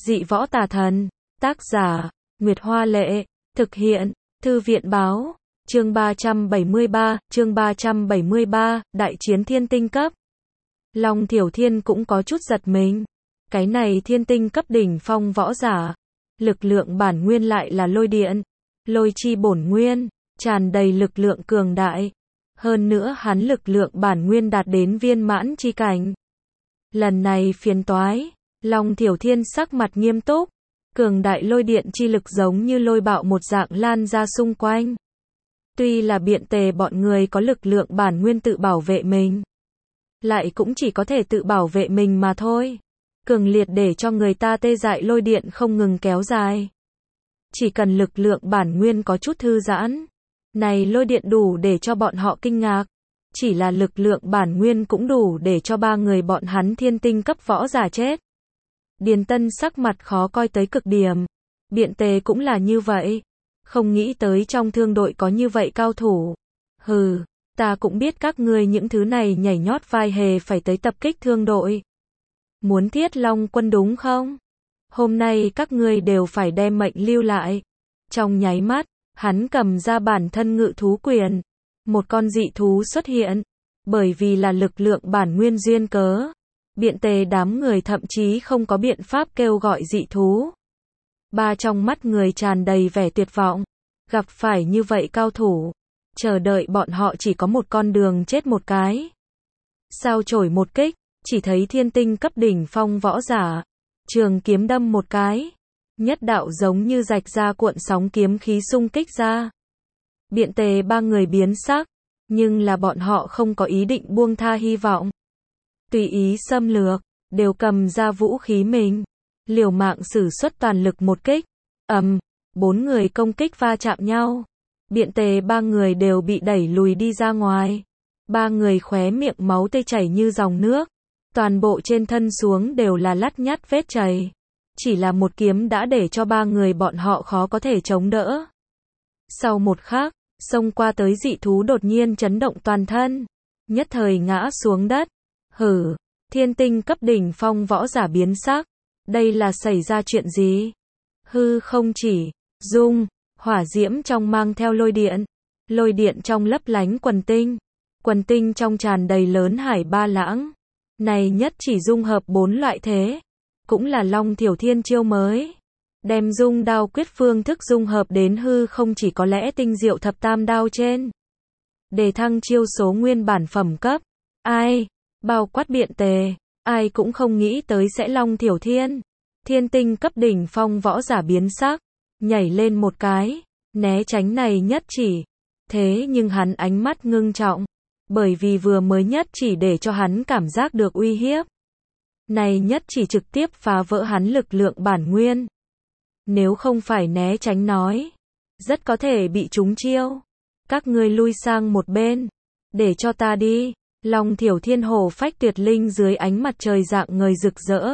Dị võ tà thần. Tác giả, Nguyệt Hoa Lệ. Thực hiện, Thư viện Báo. Chương 373, Đại chiến thiên tinh cấp. Long Thiểu Thiên cũng có chút giật mình. Cái này thiên tinh cấp đỉnh phong võ giả. Lực lượng bản nguyên lại là lôi điện. Lôi chi bổn nguyên, tràn đầy lực lượng cường đại. Hơn nữa hắn lực lượng bản nguyên đạt đến viên mãn chi cảnh. Lần này phiền toái, Long Thiểu Thiên sắc mặt nghiêm túc. Cường đại lôi điện chi lực giống như lôi bạo một dạng lan ra xung quanh. Tuy là biện tề bọn người có lực lượng bản nguyên tự bảo vệ mình, lại cũng chỉ có thể tự bảo vệ mình mà thôi. Cường liệt để cho người ta tê dại lôi điện không ngừng kéo dài. Chỉ cần lực lượng bản nguyên có chút thư giãn, này lôi điện đủ để cho bọn họ kinh ngạc. Chỉ là lực lượng bản nguyên cũng đủ để cho ba người bọn hắn thiên tinh cấp võ giả chết. Điền Tân sắc mặt khó coi tới cực điểm. Biện tề cũng là như vậy. Không nghĩ tới trong thương đội có như vậy cao thủ. Hừ, ta cũng biết các ngươi những thứ này nhảy nhót vai hề phải tới tập kích thương đội. Muốn Thiết Long quân đúng không? Hôm nay các ngươi đều phải đem mệnh lưu lại. Trong nháy mắt, hắn cầm ra bản thân ngự thú quyền. Một con dị thú xuất hiện. Bởi vì là lực lượng bản nguyên duyên cớ, biện tề đám người thậm chí không có biện pháp kêu gọi dị thú. Ba trong mắt người tràn đầy vẻ tuyệt vọng. Gặp phải như vậy cao thủ, chờ đợi bọn họ chỉ có một con đường chết một cái. Sao chổi một kích, chỉ thấy thiên tinh cấp đỉnh phong võ giả, trường kiếm đâm một cái. Nhất đạo giống như rạch ra cuộn sóng kiếm khí xung kích ra. Biện tề ba người biến sắc, nhưng là bọn họ không có ý định buông tha hy vọng. Tùy ý xâm lược, đều cầm ra vũ khí mình. Liều mạng sử xuất toàn lực một kích. Bốn người công kích va chạm nhau. Biện tề ba người đều bị đẩy lùi đi ra ngoài. Ba người khóe miệng máu tươi chảy như dòng nước. Toàn bộ trên thân xuống đều là lắt nhắt vết chảy. Chỉ là một kiếm đã để cho ba người bọn họ khó có thể chống đỡ. Sau một khắc, xông qua tới dị thú đột nhiên chấn động toàn thân. Nhất thời ngã xuống đất. Hử, thiên tinh cấp đỉnh phong võ giả biến sắc. Đây là xảy ra chuyện gì? Hư không chỉ, dung, hỏa diễm trong mang theo lôi điện trong lấp lánh quần tinh trong tràn đầy lớn hải ba lãng. Này nhất chỉ dung hợp bốn loại thế, cũng là Long Thiểu Thiên chiêu mới. Đem dung đao quyết phương thức dung hợp đến hư không chỉ có lẽ tinh diệu thập tam đao trên. Đề thăng chiêu số nguyên bản phẩm cấp. Ai, bao quát biện tề, ai cũng không nghĩ tới sẽ Long Thiểu Thiên. Thiên tinh cấp đỉnh phong võ giả biến sắc, nhảy lên một cái, né tránh này nhất chỉ. Thế nhưng hắn ánh mắt ngưng trọng, bởi vì vừa mới nhất chỉ để cho hắn cảm giác được uy hiếp. Này nhất chỉ trực tiếp phá vỡ hắn lực lượng bản nguyên. Nếu không phải né tránh nói, rất có thể bị trúng chiêu. Các ngươi lui sang một bên, để cho ta đi. Long Thiểu Thiên hổ phách tuyệt linh dưới ánh mặt trời dạng ngời rực rỡ.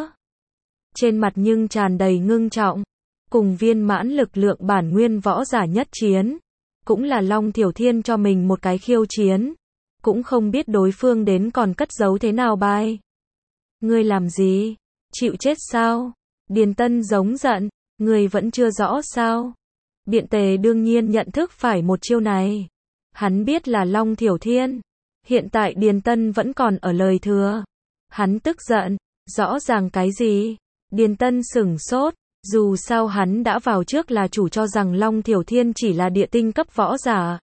Trên mặt nhưng tràn đầy ngưng trọng. Cùng viên mãn lực lượng bản nguyên võ giả nhất chiến. Cũng là Long Thiểu Thiên cho mình một cái khiêu chiến. Cũng không biết đối phương đến còn cất giấu thế nào bài. Ngươi làm gì? Chịu chết sao? Điền Tân giống giận. Ngươi vẫn chưa rõ sao? Biện tề đương nhiên nhận thức phải một chiêu này. Hắn biết là Long Thiểu Thiên. Hiện tại Điền Tân vẫn còn ở lời thừa. Hắn tức giận. Rõ ràng cái gì? Điền Tân sửng sốt. Dù sao hắn đã vào trước là chủ cho rằng Long Thiểu Thiên chỉ là địa tinh cấp võ giả.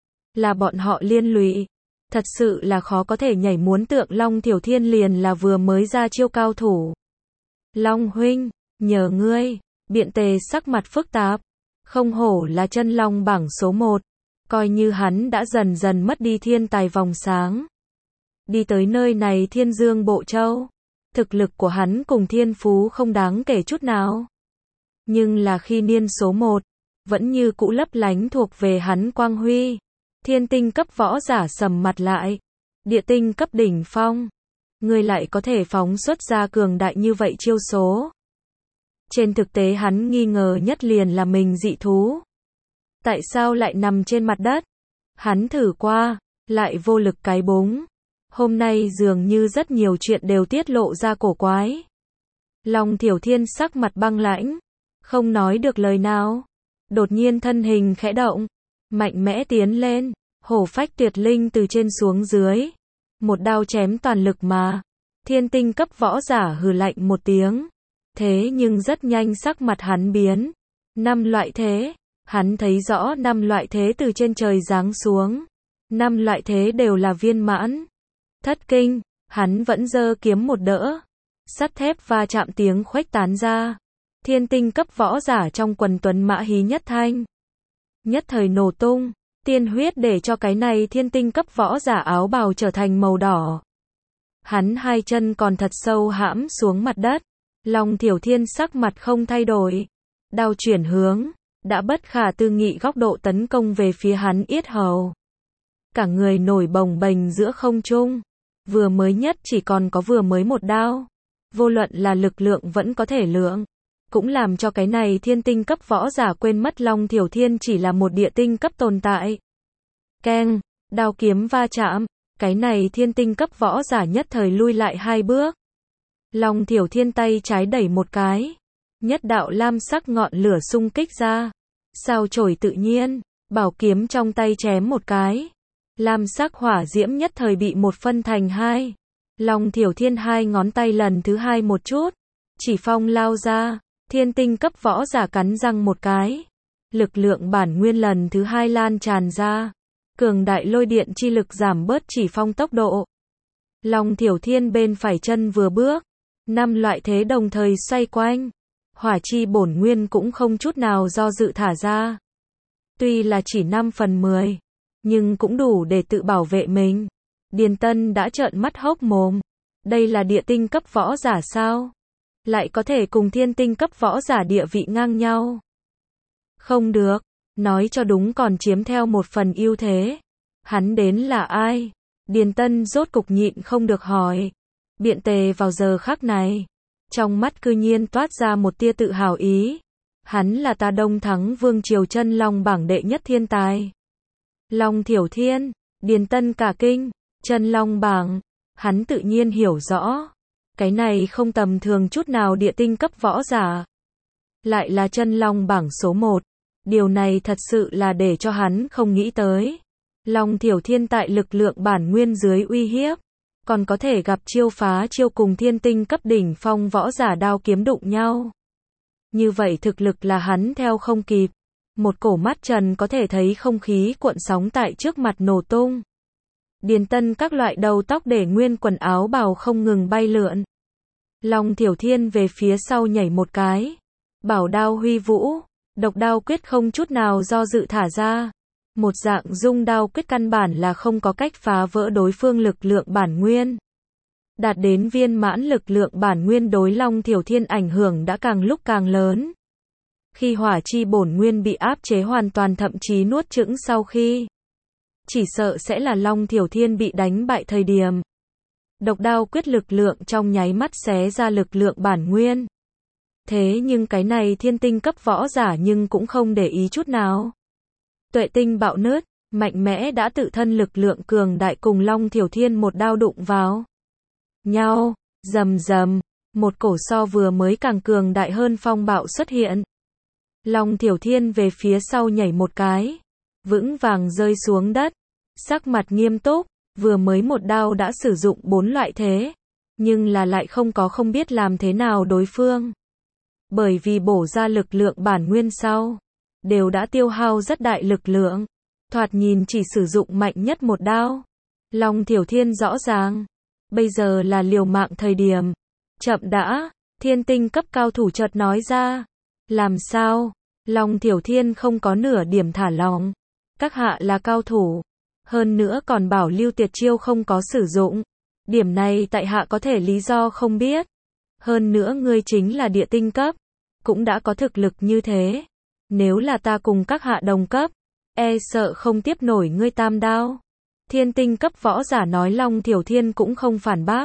Là bọn họ liên lụy. Thật sự là khó có thể nhảy muốn tượng Long Thiểu Thiên liền là vừa mới ra chiêu cao thủ. Long huynh, nhờ ngươi. Biện tề sắc mặt phức tạp. Không hổ là chân long bảng số 1. Coi như hắn đã dần dần mất đi thiên tài vòng sáng. Đi tới nơi này Thiên Dương Bộ Châu. Thực lực của hắn cùng thiên phú không đáng kể chút nào. Nhưng là khi niên số 1, vẫn như cũ lấp lánh thuộc về hắn quang huy. Thiên tinh cấp võ giả sầm mặt lại. Địa tinh cấp đỉnh phong. Ngươi lại có thể phóng xuất ra cường đại như vậy chiêu số. Trên thực tế hắn nghi ngờ nhất liền là mình dị thú. Tại sao lại nằm trên mặt đất? Hắn thử qua, lại vô lực cái búng. Hôm nay dường như rất nhiều chuyện đều tiết lộ ra cổ quái. Long Thiểu Thiên sắc mặt băng lãnh, không nói được lời nào. Đột nhiên thân hình khẽ động, mạnh mẽ tiến lên, hổ phách tuyệt linh từ trên xuống dưới. Một đao chém toàn lực mà. Thiên tinh cấp võ giả hừ lạnh một tiếng. Thế nhưng rất nhanh sắc mặt hắn biến. 5 loại thế. Hắn thấy rõ 5 loại thế từ trên trời giáng xuống. 5 loại thế đều là viên mãn. Thất kinh, hắn vẫn giơ kiếm một đỡ. Sắt thép va chạm tiếng khuếch tán ra. Thiên tinh cấp võ giả trong quần tuấn mã hí nhất thanh. Nhất thời nổ tung, tiên huyết để cho cái này thiên tinh cấp võ giả áo bào trở thành màu đỏ. Hắn hai chân còn thật sâu hãm xuống mặt đất. Long Thiểu Thiên sắc mặt không thay đổi. Đao chuyển hướng, đã bất khả tư nghị góc độ tấn công về phía hắn yết hầu. Cả người nổi bồng bềnh giữa không trung. Vừa mới nhất chỉ còn có vừa mới một đao. Vô luận là lực lượng vẫn có thể lượng. Cũng làm cho cái này thiên tinh cấp võ giả quên mất Long Thiểu Thiên chỉ là một địa tinh cấp tồn tại. Keng, đao kiếm va chạm. Cái này thiên tinh cấp võ giả nhất thời lui lại 2 bước. Long Thiểu Thiên tay trái đẩy một cái. Nhất đạo lam sắc ngọn lửa xung kích ra. Sao chổi tự nhiên, bảo kiếm trong tay chém một cái. Lam sắc hỏa diễm nhất thời bị một phân thành 2. Long Thiểu Thiên 2 ngón tay lần thứ 2 một chút. Chỉ phong lao ra. Thiên tinh cấp võ giả cắn răng một cái. Lực lượng bản nguyên lần thứ 2 lan tràn ra. Cường đại lôi điện chi lực giảm bớt chỉ phong tốc độ. Long Thiểu Thiên bên phải chân vừa bước. 5 loại thế đồng thời xoay quanh. Hỏa chi bổn nguyên cũng không chút nào do dự thả ra. Tuy là chỉ 5/10, nhưng cũng đủ để tự bảo vệ mình. Điền Tân đã trợn mắt hốc mồm. Đây là địa tinh cấp võ giả sao? Lại có thể cùng thiên tinh cấp võ giả địa vị ngang nhau. Không được, nói cho đúng còn chiếm theo một phần ưu thế. Hắn đến là ai? Điền Tân rốt cục nhịn không được hỏi. Biện Tề vào giờ khắc này, trong mắt cư nhiên toát ra một tia tự hào ý. Hắn là ta Đông Thắng Vương Triều Chân Long bảng đệ nhất thiên tài. Long Thiểu Thiên, Điền Tân cả kinh, Chân Long bảng, hắn tự nhiên hiểu rõ. Cái này không tầm thường chút nào địa tinh cấp võ giả. Lại là Chân Long bảng số 1. Điều này thật sự là để cho hắn không nghĩ tới. Long Thiểu Thiên tại lực lượng bản nguyên dưới uy hiếp. Còn có thể gặp chiêu phá chiêu cùng thiên tinh cấp đỉnh phong võ giả đao kiếm đụng nhau. Như vậy thực lực là hắn theo không kịp. Một cổ mắt trần có thể thấy không khí cuộn sóng tại trước mặt nổ tung. Điền Tân các loại đầu tóc để nguyên quần áo bào không ngừng bay lượn. Long Thiểu Thiên về phía sau nhảy một cái. Bảo đao huy vũ. Độc đao quyết không chút nào do dự thả ra. Một dạng dung đao quyết căn bản là không có cách phá vỡ đối phương lực lượng bản nguyên. Đạt đến viên mãn lực lượng bản nguyên đối Long Thiểu Thiên ảnh hưởng đã càng lúc càng lớn. Khi hỏa chi bổn nguyên bị áp chế hoàn toàn thậm chí nuốt chửng sau khi. Chỉ sợ sẽ là Long Thiểu Thiên bị đánh bại thời điểm. Độc đao quyết lực lượng trong nháy mắt xé ra lực lượng bản nguyên. Thế nhưng cái này thiên tinh cấp võ giả nhưng cũng không để ý chút nào. Tuệ tinh bạo nứt, mạnh mẽ đã tự thân lực lượng cường đại cùng Long Thiểu Thiên một đao đụng vào nhau, rầm rầm, một cổ so vừa mới càng cường đại hơn phong bạo xuất hiện. Long Thiểu Thiên về phía sau nhảy một cái, vững vàng rơi xuống đất, sắc mặt nghiêm túc, vừa mới một đao đã sử dụng 4 loại thế, nhưng là lại không biết làm thế nào đối phương. Bởi vì bổ ra lực lượng bản nguyên sau, đều đã tiêu hao rất đại lực lượng, thoạt nhìn chỉ sử dụng mạnh nhất một đao. Long Thiểu Thiên rõ ràng, bây giờ là liều mạng thời điểm. Chậm đã, thiên tinh cấp cao thủ chợt nói ra. Làm sao? Long Thiểu Thiên không có nửa điểm thả lỏng. Các hạ là cao thủ, hơn nữa còn bảo lưu tuyệt chiêu không có sử dụng. Điểm này tại hạ có thể lý do không biết. Hơn nữa ngươi chính là địa tinh cấp, cũng đã có thực lực như thế. Nếu là ta cùng các hạ đồng cấp, e sợ không tiếp nổi ngươi tam đao. Thiên tinh cấp võ giả nói. Long Thiểu Thiên cũng không phản bác.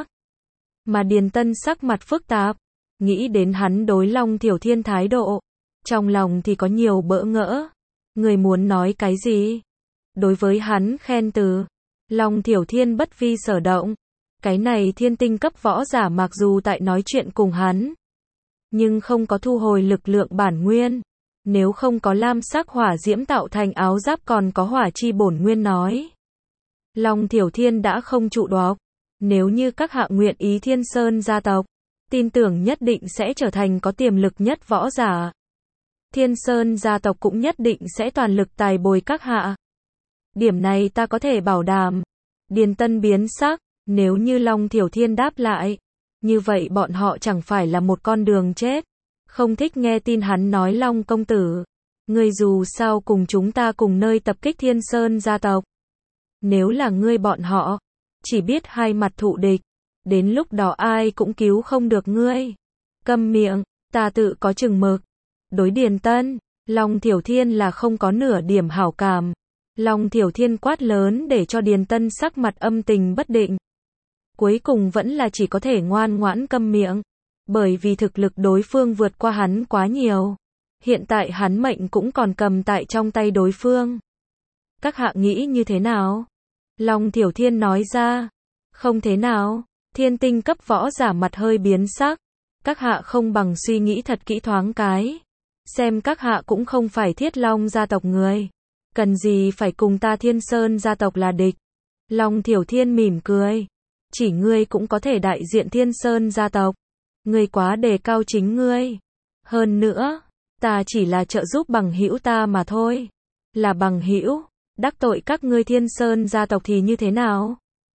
Mà Điền Tân sắc mặt phức tạp, nghĩ đến hắn đối Long Thiểu Thiên thái độ, trong lòng thì có nhiều bỡ ngỡ. Người muốn nói cái gì? Đối với hắn khen từ, Long Thiểu Thiên bất vi sở động. Cái này thiên tinh cấp võ giả mặc dù tại nói chuyện cùng hắn, nhưng không có thu hồi lực lượng bản nguyên. Nếu không có lam sắc hỏa diễm tạo thành áo giáp còn có hỏa chi bổn nguyên nói. Long Thiểu Thiên đã không trụ độc. Nếu như các hạ nguyện ý Thiên Sơn gia tộc, tin tưởng nhất định sẽ trở thành có tiềm lực nhất võ giả. Thiên Sơn gia tộc cũng nhất định sẽ toàn lực tài bồi các hạ. Điểm này ta có thể bảo đảm. Điền Tân biến sắc, nếu như Long Thiểu Thiên đáp lại, như vậy bọn họ chẳng phải là một con đường chết. Không thích nghe tin hắn nói Long công tử, ngươi dù sao cùng chúng ta cùng nơi tập kích Thiên Sơn gia tộc. Nếu là ngươi bọn họ, chỉ biết hai mặt thụ địch, đến lúc đó ai cũng cứu không được ngươi. Câm miệng, ta tự có chừng mực. Đối Điền Tân, Long Thiểu Thiên là không có nửa điểm hảo cảm. Long Thiểu Thiên quát lớn để cho Điền Tân sắc mặt âm tình bất định. Cuối cùng vẫn là chỉ có thể ngoan ngoãn câm miệng. Bởi vì thực lực đối phương vượt qua hắn quá nhiều. Hiện tại hắn mệnh cũng còn cầm tại trong tay đối phương. Các hạ nghĩ như thế nào? Long Thiểu Thiên nói ra. Không thế nào. Thiên tinh cấp võ giả mặt hơi biến sắc. Các hạ không bằng suy nghĩ thật kỹ thoáng cái. Xem các hạ cũng không phải Thiết Long gia tộc người. Cần gì phải cùng ta Thiên Sơn gia tộc là địch. Long Thiểu Thiên mỉm cười. Chỉ ngươi cũng có thể đại diện Thiên Sơn gia tộc. Ngươi quá đề cao chính ngươi. Hơn nữa, ta chỉ là trợ giúp bằng hữu ta mà thôi. Là bằng hữu, đắc tội các ngươi Thiên Sơn gia tộc thì như thế nào?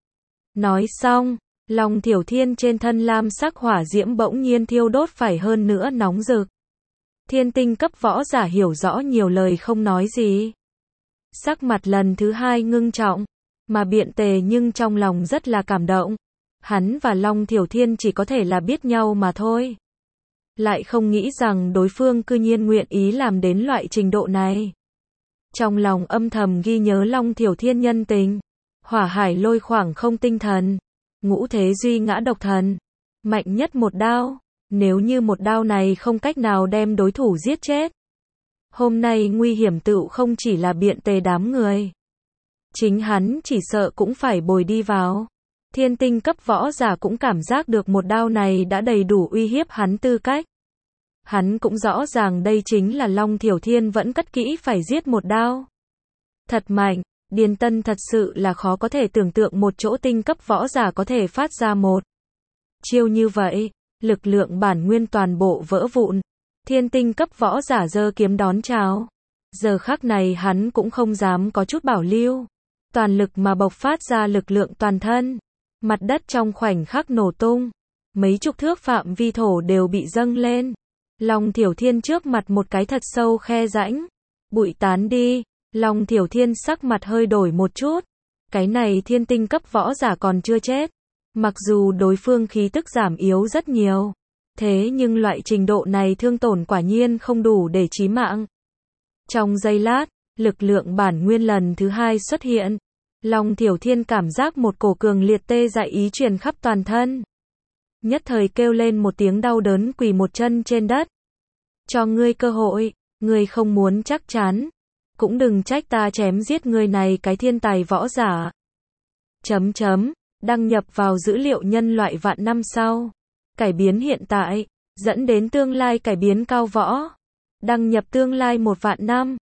Nói xong, Long Thiểu Thiên trên thân lam sắc hỏa diễm bỗng nhiên thiêu đốt phải hơn nữa nóng rực. Thiên tinh cấp võ giả hiểu rõ nhiều lời không nói gì. Sắc mặt lần thứ hai ngưng trọng, mà Biện Tề nhưng trong lòng rất là cảm động. Hắn và Long Thiểu Thiên chỉ có thể là biết nhau mà thôi. Lại không nghĩ rằng đối phương cư nhiên nguyện ý làm đến loại trình độ này. Trong lòng âm thầm ghi nhớ Long Thiểu Thiên nhân tình. Hỏa hải lôi khoảng không tinh thần. Ngũ thế duy ngã độc thần. Mạnh nhất một đao. Nếu như một đao này không cách nào đem đối thủ giết chết. Hôm nay nguy hiểm tựu không chỉ là Biện Tề đám người. Chính hắn chỉ sợ cũng phải bồi đi vào. Thiên tinh cấp võ giả cũng cảm giác được một đao này đã đầy đủ uy hiếp hắn tư cách. Hắn cũng rõ ràng đây chính là Long Thiểu Thiên vẫn cất kỹ phải giết một đao. Thật mạnh, Điền Tân thật sự là khó có thể tưởng tượng một chỗ tinh cấp võ giả có thể phát ra một chiêu như vậy, lực lượng bản nguyên toàn bộ vỡ vụn. Thiên tinh cấp võ giả giơ kiếm đón chào. Giờ khắc này hắn cũng không dám có chút bảo lưu. Toàn lực mà bộc phát ra lực lượng toàn thân. Mặt đất trong khoảnh khắc nổ tung. Mấy chục thước phạm vi thổ đều bị dâng lên. Long Thiểu Thiên trước mặt một cái thật sâu khe rãnh. Bụi tán đi. Long Thiểu Thiên sắc mặt hơi đổi một chút. Cái này thiên tinh cấp võ giả còn chưa chết. Mặc dù đối phương khí tức giảm yếu rất nhiều. Thế nhưng loại trình độ này thương tổn quả nhiên không đủ để chí mạng. Trong giây lát, lực lượng bản nguyên lần thứ hai xuất hiện. Long Thiểu Thiên cảm giác một cổ cường liệt tê dại ý truyền khắp toàn thân. Nhất thời kêu lên một tiếng đau đớn quỳ một chân trên đất. Cho ngươi cơ hội, ngươi không muốn chắc chắn. Cũng đừng trách ta chém giết ngươi này cái thiên tài võ giả. Đăng nhập vào dữ liệu nhân loại vạn năm sau. Cải biến hiện tại, dẫn đến tương lai cải biến cao võ. Đăng nhập tương lai 1 vạn năm.